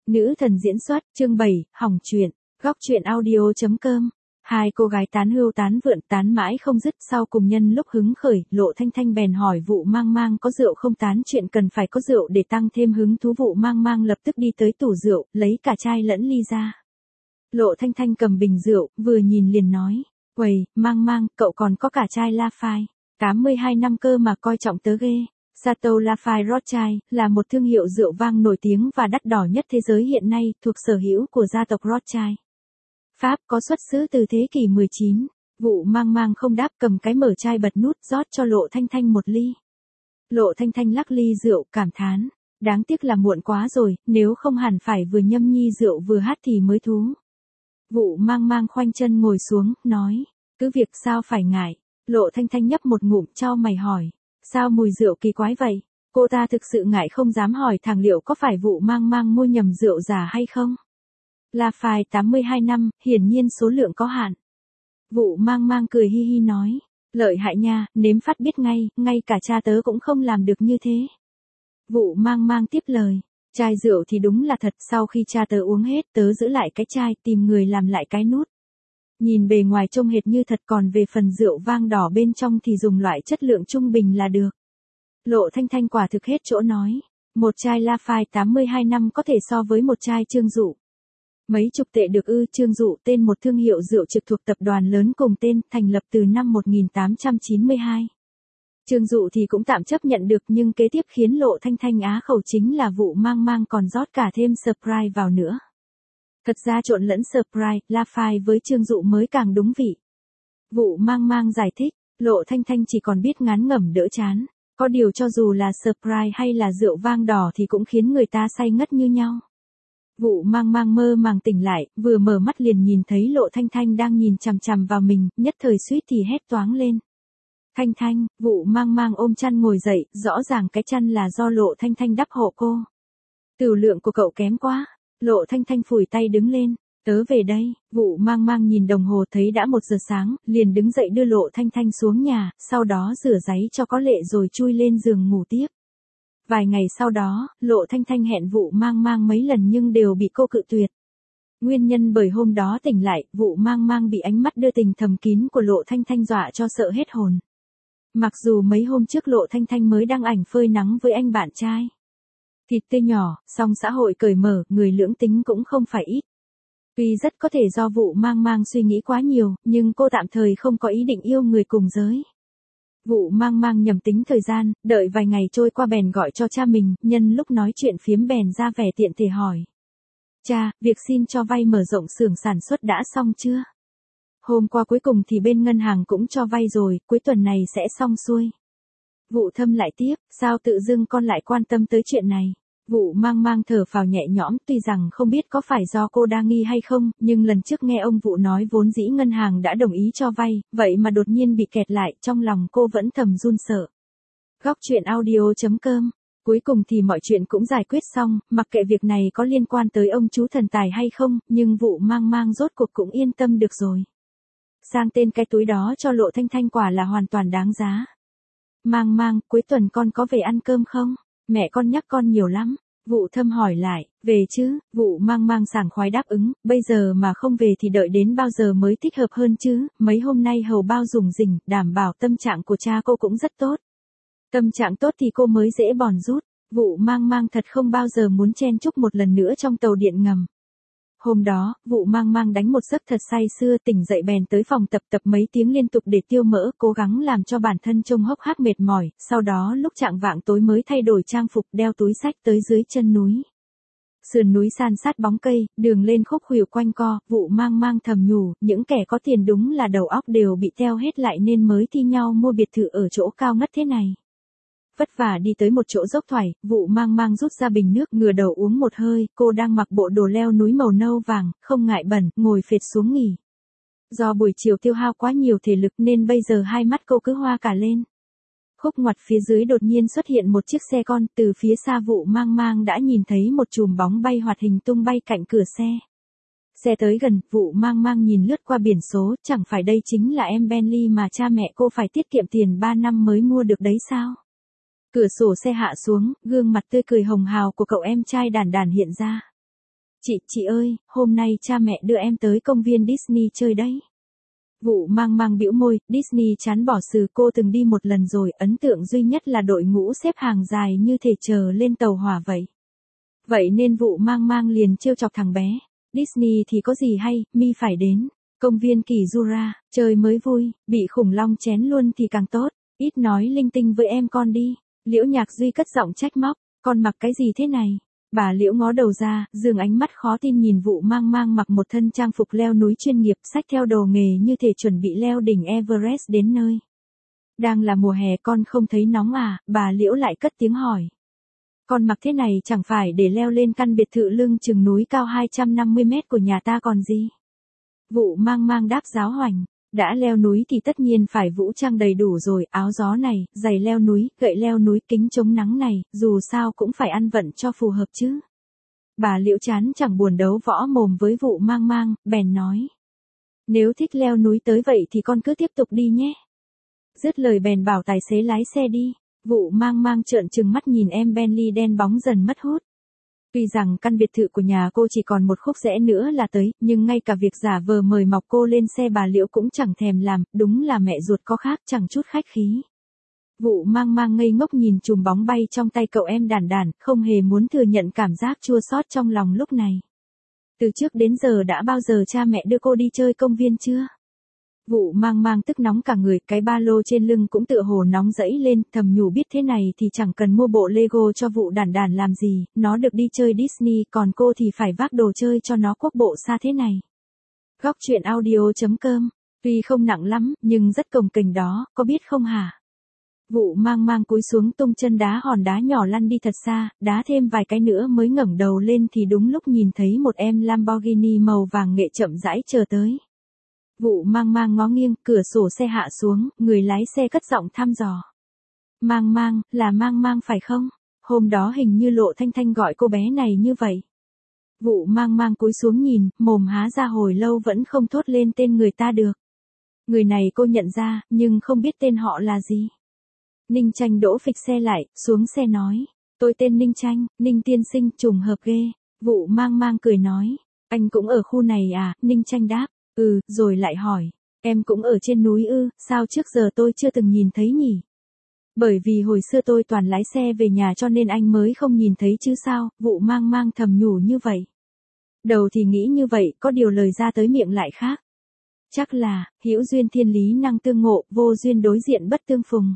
Nữ thần diễn xuất, chương 7, hỏng chuyện, góc truyện audio.com. Hai cô gái tán hưu tán vượn tán mãi không dứt, sau cùng nhân lúc hứng khởi, Lộ Thanh Thanh bèn hỏi Vụ Mang Mang có rượu không, tán chuyện cần phải có rượu để tăng thêm hứng thú. Vụ Mang Mang lập tức đi tới tủ rượu, lấy cả chai lẫn ly ra. Lộ Thanh Thanh cầm bình rượu, vừa nhìn liền nói, "Uầy, Mang Mang, cậu còn có cả chai Lafite, 82 năm cơ mà coi trọng tớ ghê." Chateau Lafite Rothschild là một thương hiệu rượu vang nổi tiếng và đắt đỏ nhất thế giới hiện nay, thuộc sở hữu của gia tộc Rothschild. Pháp, có xuất xứ từ thế kỷ 19. Vụ Mang Mang không đáp, cầm cái mở chai bật nút rót cho Lộ Thanh Thanh một ly. Lộ Thanh Thanh lắc ly rượu, cảm thán, đáng tiếc là muộn quá rồi, nếu không hẳn phải vừa nhâm nhi rượu vừa hát thì mới thú. Vụ Mang Mang khoanh chân ngồi xuống, nói, cứ việc sao phải ngại. Lộ Thanh Thanh nhấp một ngụm, chau mày hỏi, sao mùi rượu kỳ quái vậy? Cô ta thực sự ngại không dám hỏi thẳng liệu có phải Vụ Mang Mang mua nhầm rượu giả hay không. Lafite 82 năm, hiển nhiên số lượng có hạn. Vụ Mang Mang cười hi hi nói, lợi hại nha, nếm phát biết ngay, ngay cả cha tớ cũng không làm được như thế. Vụ Mang Mang tiếp lời, chai rượu thì đúng là thật, sau khi cha tớ uống hết, tớ giữ lại cái chai, tìm người làm lại cái nút. Nhìn bề ngoài trông hệt như thật, còn về phần rượu vang đỏ bên trong thì dùng loại chất lượng trung bình là được. Lộ Thanh Thanh quả thực hết chỗ nói, một chai Lafite 82 năm có thể so với một chai Trương Dụ. Mấy chục tệ được ư? Trương Dụ tên một thương hiệu rượu trực thuộc tập đoàn lớn cùng tên, thành lập từ năm 1892. Trương Dụ thì cũng tạm chấp nhận được, nhưng kế tiếp khiến Lộ Thanh Thanh á khẩu chính là Vụ Mang Mang còn rót cả thêm Sprite vào nữa. Thật ra trộn lẫn Sprite, Lafite với Trương Dụ mới càng đúng vị. Vụ Mang Mang giải thích, Lộ Thanh Thanh chỉ còn biết ngán ngẩm đỡ chán. Có điều cho dù là Sprite hay là rượu vang đỏ thì cũng khiến người ta say ngất như nhau. Vụ Mang Mang mơ màng tỉnh lại, vừa mở mắt liền nhìn thấy Lộ Thanh Thanh đang nhìn chằm chằm vào mình, nhất thời suýt thì hét toáng lên. Thanh Thanh, Vụ Mang Mang ôm chăn ngồi dậy, rõ ràng cái chăn là do Lộ Thanh Thanh đắp hộ cô. Tửu lượng của cậu kém quá. Lộ Thanh Thanh phủi tay đứng lên, tớ về đây. Vụ Mang Mang nhìn đồng hồ thấy đã 1 giờ sáng, liền đứng dậy đưa Lộ Thanh Thanh xuống nhà, sau đó rửa giấy cho có lệ rồi chui lên giường ngủ tiếp. Vài ngày sau đó, Lộ Thanh Thanh hẹn Vụ Mang Mang mấy lần nhưng đều bị cô cự tuyệt. Nguyên nhân bởi hôm đó tỉnh lại, Vụ Mang Mang bị ánh mắt đưa tình thầm kín của Lộ Thanh Thanh dọa cho sợ hết hồn. Mặc dù mấy hôm trước Lộ Thanh Thanh mới đăng ảnh phơi nắng với anh bạn trai. Thịt tươi nhỏ, song xã hội cởi mở, người lưỡng tính cũng không phải ít. Tuy rất có thể do Vụ Mang Mang suy nghĩ quá nhiều, nhưng cô tạm thời không có ý định yêu người cùng giới. Vụ Mang Mang nhầm tính thời gian, đợi vài ngày trôi qua bèn gọi cho cha mình, nhân lúc nói chuyện phiếm bèn ra vẻ tiện thể hỏi. Cha, việc xin cho vay mở rộng xưởng sản xuất đã xong chưa? Hôm qua cuối cùng thì bên ngân hàng cũng cho vay rồi, cuối tuần này sẽ xong xuôi. Vụ Thâm lại tiếp, sao tự dưng con lại quan tâm tới chuyện này? Vụ Mang Mang thở phào nhẹ nhõm, tuy rằng không biết có phải do cô đa nghi hay không, nhưng lần trước nghe ông Vụ nói vốn dĩ ngân hàng đã đồng ý cho vay, vậy mà đột nhiên bị kẹt lại, trong lòng cô vẫn thầm run sợ. Góc truyện audio.com. Cuối cùng thì mọi chuyện cũng giải quyết xong, mặc kệ việc này có liên quan tới ông chú thần tài hay không, nhưng Vụ Mang Mang rốt cuộc cũng yên tâm được rồi. Sang tên cái túi đó cho Lộ Thanh Thanh quả là hoàn toàn đáng giá. Mang Mang, cuối tuần con có về ăn cơm không? Mẹ con nhắc con nhiều lắm. Vụ Thâm hỏi lại, về chứ? Vụ Mang Mang sảng khoái đáp ứng, bây giờ mà không về thì đợi đến bao giờ mới thích hợp hơn chứ? Mấy hôm nay hầu bao rủng rỉnh, đảm bảo tâm trạng của cha cô cũng rất tốt. Tâm trạng tốt thì cô mới dễ bòn rút. Vụ Mang Mang thật không bao giờ muốn chen chúc một lần nữa trong tàu điện ngầm. Hôm đó, Vụ Mang Mang đánh một giấc thật say sưa, tỉnh dậy bèn tới phòng tập mấy tiếng liên tục để tiêu mỡ, cố gắng làm cho bản thân trông hốc hác mệt mỏi, sau đó lúc chạng vạng tối mới thay đổi trang phục, đeo túi xách tới dưới chân núi. Sườn núi san sát bóng cây, đường lên khúc khuỷu quanh co, Vụ Mang Mang thầm nhủ, những kẻ có tiền đúng là đầu óc đều bị teo hết lại nên mới thi nhau mua biệt thự ở chỗ cao ngất thế này. Vất vả đi tới một chỗ dốc thoải, Vụ Mang Mang rút ra bình nước, ngửa đầu uống một hơi, cô đang mặc bộ đồ leo núi màu nâu vàng, không ngại bẩn, ngồi phệt xuống nghỉ. Do buổi chiều tiêu hao quá nhiều thể lực nên bây giờ hai mắt cô cứ hoa cả lên. Khúc ngoặt phía dưới đột nhiên xuất hiện một chiếc xe con, từ phía xa Vụ Mang Mang đã nhìn thấy một chùm bóng bay hoạt hình tung bay cạnh cửa xe. Xe tới gần, Vụ Mang Mang nhìn lướt qua biển số, chẳng phải đây chính là em Bentley mà cha mẹ cô phải tiết kiệm tiền 3 năm mới mua được đấy sao? Cửa sổ xe hạ xuống, gương mặt tươi cười hồng hào của cậu em trai đàn đàn hiện ra. Chị ơi, hôm nay cha mẹ đưa em tới công viên Disney chơi đấy. Vụ mang mang bĩu môi, Disney chán bỏ sự cô từng đi một lần rồi, ấn tượng duy nhất là đội ngũ xếp hàng dài như thể chờ lên tàu hỏa vậy. Vậy nên vụ mang mang liền trêu chọc thằng bé. Disney thì có gì hay, mi phải đến. Công viên Kỳ Jura, chơi mới vui, bị khủng long chén luôn thì càng tốt. Ít nói linh tinh với em con đi. Liễu Nhạc Duy cất giọng trách móc, con mặc cái gì thế này? Bà Liễu ngó đầu ra, dương ánh mắt khó tin nhìn vụ mang mang mặc một thân trang phục leo núi chuyên nghiệp, xách theo đồ nghề như thể chuẩn bị leo đỉnh Everest đến nơi. Đang là mùa hè con không thấy nóng à, bà Liễu lại cất tiếng hỏi. Con mặc thế này chẳng phải để leo lên căn biệt thự lưng chừng núi cao 250 mét của nhà ta còn gì. Vụ mang mang đáp giáo hoành. Đã leo núi thì tất nhiên phải vũ trang đầy đủ rồi, áo gió này, giày leo núi, gậy leo núi, kính chống nắng này, dù sao cũng phải ăn vận cho phù hợp chứ. Bà Liễu chán chẳng buồn đấu võ mồm với vụ mang mang, bèn nói. Nếu thích leo núi tới vậy thì con cứ tiếp tục đi nhé. Dứt lời bèn bảo tài xế lái xe đi. Vụ mang mang trợn trừng mắt nhìn em Bentley đen bóng dần mất hút. Tuy rằng căn biệt thự của nhà cô chỉ còn một khúc rẽ nữa là tới, nhưng ngay cả việc giả vờ mời mọc cô lên xe bà Liễu cũng chẳng thèm làm, đúng là mẹ ruột có khác chẳng chút khách khí. Vụ mang mang ngây ngốc nhìn chùm bóng bay trong tay cậu em đản đản, không hề muốn thừa nhận cảm giác chua xót trong lòng lúc này. Từ trước đến giờ đã bao giờ cha mẹ đưa cô đi chơi công viên chưa? Vụ mang mang tức nóng cả người, cái ba lô trên lưng cũng tựa hồ nóng rẫy lên, thầm nhủ biết thế này thì chẳng cần mua bộ Lego cho vụ đản đản làm gì, nó được đi chơi Disney, còn cô thì phải vác đồ chơi cho nó quốc bộ xa thế này. Góc truyện audio.com, tuy không nặng lắm, nhưng rất cồng kềnh đó, có biết không hả? Vụ mang mang cúi xuống tung chân đá hòn đá nhỏ lăn đi thật xa, đá thêm vài cái nữa mới ngẩng đầu lên thì đúng lúc nhìn thấy một em Lamborghini màu vàng nghệ chậm rãi chờ tới. Vụ mang mang ngó nghiêng, cửa sổ xe hạ xuống, người lái xe cất giọng thăm dò. Mang mang, là mang mang phải không? Hôm đó hình như Lộ Thanh Thanh gọi cô bé này như vậy. Vụ mang mang cúi xuống nhìn, mồm há ra hồi lâu vẫn không thốt lên tên người ta được. Người này cô nhận ra, nhưng không biết tên họ là gì. Ninh Tranh đỗ phịch xe lại, xuống xe nói. Tôi tên Ninh Tranh, Ninh tiên sinh, trùng hợp ghê. Vụ mang mang cười nói. Anh cũng ở khu này à? Ninh Tranh đáp. Ừ, rồi lại hỏi. Em cũng ở trên núi ư, sao trước giờ tôi chưa từng nhìn thấy nhỉ? Bởi vì hồi xưa tôi toàn lái xe về nhà cho nên anh mới không nhìn thấy chứ sao, vụ mang mang thầm nhủ như vậy. Đầu thì nghĩ như vậy, có điều lời ra tới miệng lại khác. Chắc là, hữu duyên thiên lý năng tương ngộ, vô duyên đối diện bất tương phùng.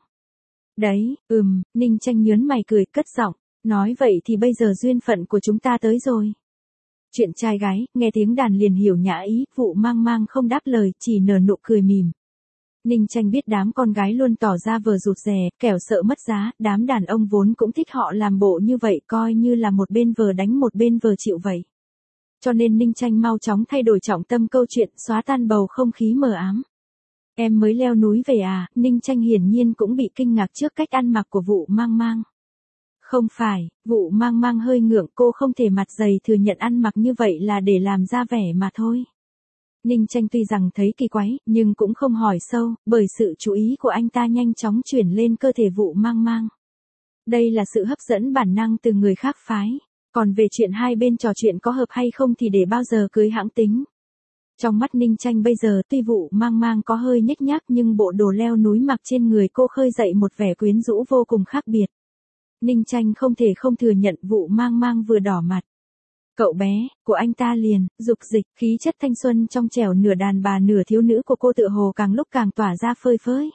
Đấy, Ninh Tranh nhớn mày cười cất giọng, nói vậy thì bây giờ duyên phận của chúng ta tới rồi. Chuyện trai gái, nghe tiếng đàn liền hiểu nhã ý, vụ mang mang không đáp lời, chỉ nở nụ cười mỉm. Ninh Tranh biết đám con gái luôn tỏ ra vờ rụt rè, kẻo sợ mất giá, đám đàn ông vốn cũng thích họ làm bộ như vậy, coi như là một bên vờ đánh một bên vờ chịu vậy. Cho nên Ninh Tranh mau chóng thay đổi trọng tâm câu chuyện, xóa tan bầu không khí mờ ám. Em mới leo núi về à? Ninh Tranh hiển nhiên cũng bị kinh ngạc trước cách ăn mặc của vụ mang mang. Không phải, vụ mang mang hơi ngượng, cô không thể mặt dày thừa nhận ăn mặc như vậy là để làm ra vẻ mà thôi. Ninh Tranh tuy rằng thấy kỳ quái, nhưng cũng không hỏi sâu, bởi sự chú ý của anh ta nhanh chóng chuyển lên cơ thể vụ mang mang. Đây là sự hấp dẫn bản năng từ người khác phái. Còn về chuyện hai bên trò chuyện có hợp hay không thì để bao giờ cưới hãng tính. Trong mắt Ninh Tranh bây giờ tuy vụ mang mang có hơi nhếch nhác nhưng bộ đồ leo núi mặc trên người cô khơi dậy một vẻ quyến rũ vô cùng khác biệt. Ninh Tranh không thể không thừa nhận vụ mang mang vừa đỏ mặt. Cậu bé, của anh ta liền, dục dịch, khí chất thanh xuân trong trẻo nửa đàn bà nửa thiếu nữ của cô tựa hồ càng lúc càng tỏa ra phơi phới.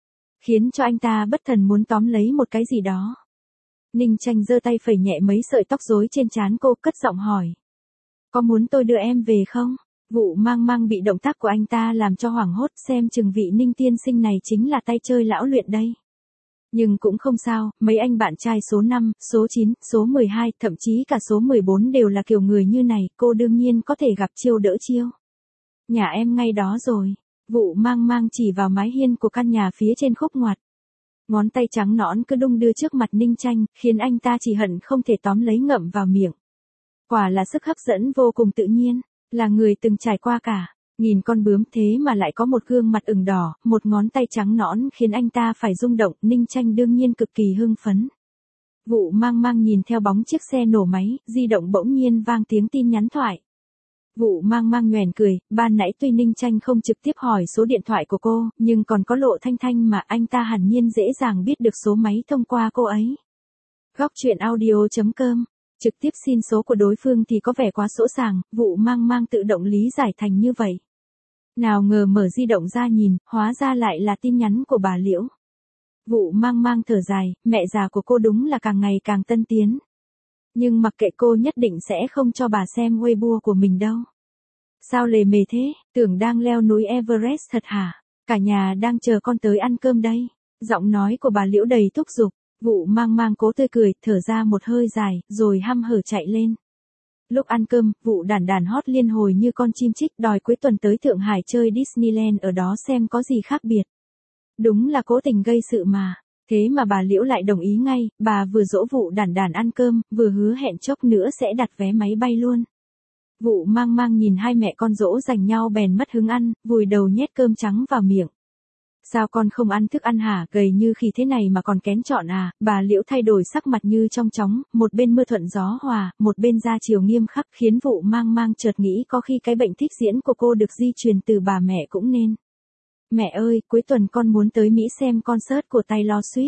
Khiến cho anh ta bất thần muốn tóm lấy một cái gì đó. Ninh Tranh giơ tay phẩy nhẹ mấy sợi tóc rối trên trán cô, cất giọng hỏi. Có muốn tôi đưa em về không? Vụ mang mang bị động tác của anh ta làm cho hoảng hốt, xem chừng vị Ninh tiên sinh này chính là tay chơi lão luyện đây. Nhưng cũng không sao, mấy anh bạn trai số 5, số 9, số 12, thậm chí cả số 14 đều là kiểu người như này, cô đương nhiên có thể gặp chiêu đỡ chiêu. Nhà em ngay đó rồi. Vụ mang mang chỉ vào mái hiên của căn nhà phía trên khúc ngoặt. Ngón tay trắng nõn cứ đung đưa trước mặt Ninh Tranh, khiến anh ta chỉ hận không thể tóm lấy ngậm vào miệng. Quả là sức hấp dẫn vô cùng tự nhiên, là người từng trải qua cả. Nhìn con bướm thế mà lại có một gương mặt ửng đỏ, một ngón tay trắng nõn khiến anh ta phải rung động, Ninh Tranh đương nhiên cực kỳ hưng phấn. Vụ mang mang nhìn theo bóng chiếc xe nổ máy, di động bỗng nhiên vang tiếng tin nhắn thoại. Vụ mang mang nhoẻn cười, ban nãy tuy Ninh Tranh không trực tiếp hỏi số điện thoại của cô, nhưng còn có Lộ Thanh Thanh mà anh ta hẳn nhiên dễ dàng biết được số máy thông qua cô ấy. Góc truyện audio.com. Trực tiếp xin số của đối phương thì có vẻ quá sỗ sàng, vụ mang mang tự động lý giải thành như vậy. Nào ngờ mở di động ra nhìn, hóa ra lại là tin nhắn của bà Liễu. Vụ mang mang thở dài, mẹ già của cô đúng là càng ngày càng tân tiến. Nhưng mặc kệ cô nhất định sẽ không cho bà xem Weibo của mình đâu. Sao lề mề thế, tưởng đang leo núi Everest thật hả? Cả nhà đang chờ con tới ăn cơm đây. Giọng nói của bà Liễu đầy thúc giục. Vụ mang mang cố tươi cười, thở ra một hơi dài, rồi hăm hở chạy lên. Lúc ăn cơm, vụ đản đản hót liên hồi như con chim chích đòi cuối tuần tới Thượng Hải chơi Disneyland ở đó xem có gì khác biệt. Đúng là cố tình gây sự mà. Thế mà bà Liễu lại đồng ý ngay, bà vừa dỗ vụ đản đản ăn cơm, vừa hứa hẹn chốc nữa sẽ đặt vé máy bay luôn. Vụ mang mang nhìn hai mẹ con dỗ dành nhau bèn mất hứng ăn, vùi đầu nhét cơm trắng vào miệng. Sao con không ăn thức ăn hả, gầy như khi thế này mà còn kén chọn à? Bà Liễu thay đổi sắc mặt như trong chóng, một bên mưa thuận gió hòa, một bên ra chiều nghiêm khắc, khiến vụ mang mang chợt nghĩ có khi cái bệnh thích diễn của cô được di truyền từ bà mẹ cũng nên. Mẹ ơi, cuối tuần con muốn tới Mỹ xem concert của Taylor Swift.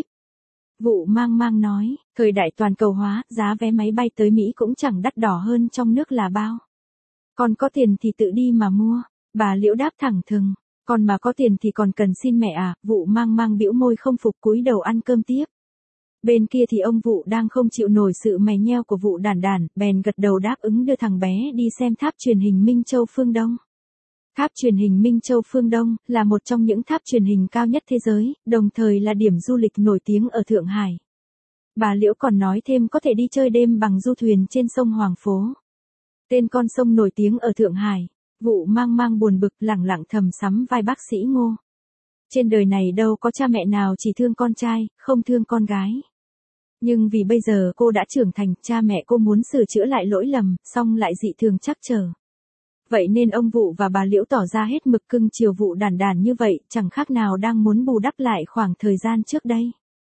Vụ mang mang nói, thời đại toàn cầu hóa, giá vé máy bay tới Mỹ cũng chẳng đắt đỏ hơn trong nước là bao. Con có tiền thì tự đi mà mua. Bà Liễu đáp thẳng thừng. Còn mà có tiền thì còn cần xin mẹ à? Vụ mang mang bĩu môi không phục cúi đầu ăn cơm tiếp. Bên kia thì ông Vụ đang không chịu nổi sự mè nheo của vụ đản đản, bèn gật đầu đáp ứng đưa thằng bé đi xem tháp truyền hình Minh Châu Phương Đông. Tháp truyền hình Minh Châu Phương Đông là một trong những tháp truyền hình cao nhất thế giới, đồng thời là điểm du lịch nổi tiếng ở Thượng Hải. Bà Liễu còn nói thêm có thể đi chơi đêm bằng du thuyền trên sông Hoàng Phố. Tên con sông nổi tiếng ở Thượng Hải. Vụ mang mang buồn bực lẳng lặng thầm sắm vai bác sĩ Ngô. Trên đời này đâu có cha mẹ nào chỉ thương con trai, không thương con gái. Nhưng vì bây giờ cô đã trưởng thành, cha mẹ cô muốn sửa chữa lại lỗi lầm, song lại dị thường trắc trở. Vậy nên ông Vụ và bà Liễu tỏ ra hết mực cưng chiều vụ đản đản như vậy, chẳng khác nào đang muốn bù đắp lại khoảng thời gian trước đây.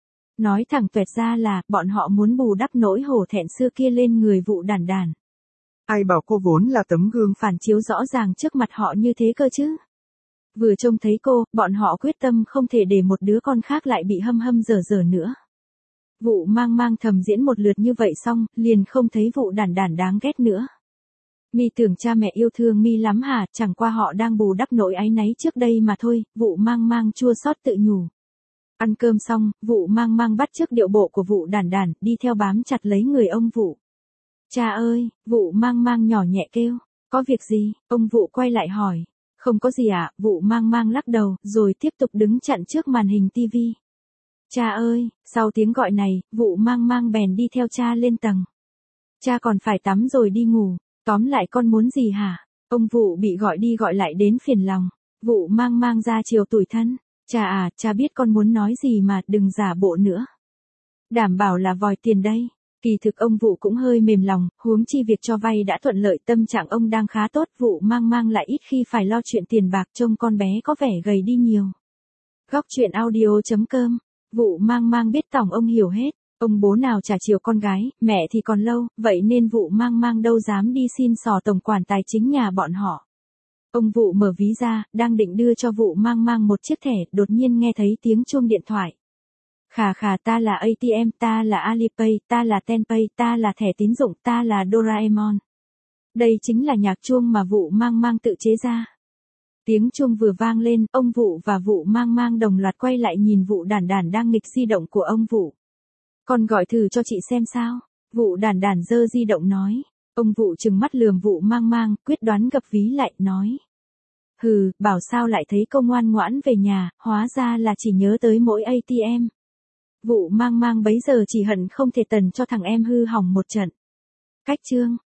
Nói thẳng tuẹt ra là, bọn họ muốn bù đắp nỗi hổ thẹn xưa kia lên người vụ đản đản. Ai bảo cô vốn là tấm gương phản chiếu rõ ràng trước mặt họ như thế cơ chứ. Vừa trông thấy cô, bọn họ quyết tâm không thể để một đứa con khác lại bị hâm hâm dở dở nữa. Vụ mang mang thầm diễn một lượt như vậy xong, liền không thấy vụ đản đản đáng ghét nữa. Mi tưởng cha mẹ yêu thương Mi lắm hả, chẳng qua họ đang bù đắp nỗi áy náy trước đây mà thôi, vụ mang mang chua xót tự nhủ. Ăn cơm xong, vụ mang mang bắt chước điệu bộ của vụ đản đản, đi theo bám chặt lấy người ông Vụ. Cha ơi, vụ mang mang nhỏ nhẹ kêu, có việc gì, ông Vụ quay lại hỏi. Không có gì ạ, vụ mang mang lắc đầu, rồi tiếp tục đứng chặn trước màn hình tivi. Cha ơi, sau tiếng gọi này, vụ mang mang bèn đi theo cha lên tầng. Cha còn phải tắm rồi đi ngủ, tóm lại con muốn gì hả? Ông Vụ bị gọi đi gọi lại đến phiền lòng. Vụ mang mang ra chiều tủi thân. Cha à, cha biết con muốn nói gì mà đừng giả bộ nữa. Đảm bảo là vòi tiền đây. Kỳ thực ông Vụ cũng hơi mềm lòng, huống chi việc cho vay đã thuận lợi, tâm trạng ông đang khá tốt, Vụ mang mang lại ít khi phải lo chuyện tiền bạc, trông con bé có vẻ gầy đi nhiều. Góc truyện audio.com. Vụ mang mang biết tỏng ông hiểu hết, ông bố nào trả chiều con gái, mẹ thì còn lâu, vậy nên Vụ mang mang đâu dám đi xin xỏ tổng quản tài chính nhà bọn họ. Ông Vụ mở ví ra, đang định đưa cho Vụ mang mang một chiếc thẻ, đột nhiên nghe thấy tiếng chuông điện thoại. Khà khà, ta là ATM, ta là Alipay, ta là Tenpay, ta là thẻ tín dụng, ta là Doraemon. Đây chính là nhạc chuông mà Vụ mang mang tự chế ra. Tiếng chuông vừa vang lên, ông Vụ và Vụ mang mang đồng loạt quay lại nhìn Vụ đản đản đang nghịch di động của ông Vụ. Con gọi thử cho chị xem sao. Vụ đản đản giơ di động nói. Ông Vụ trừng mắt lườm Vụ mang mang, quyết đoán gập ví lại, nói. Hừ, bảo sao lại thấy cô ngoan ngoãn về nhà, hóa ra là chỉ nhớ tới mỗi ATM. Vụ mang mang bấy giờ chỉ hận không thể tần cho thằng em hư hỏng một trận. Cách chương.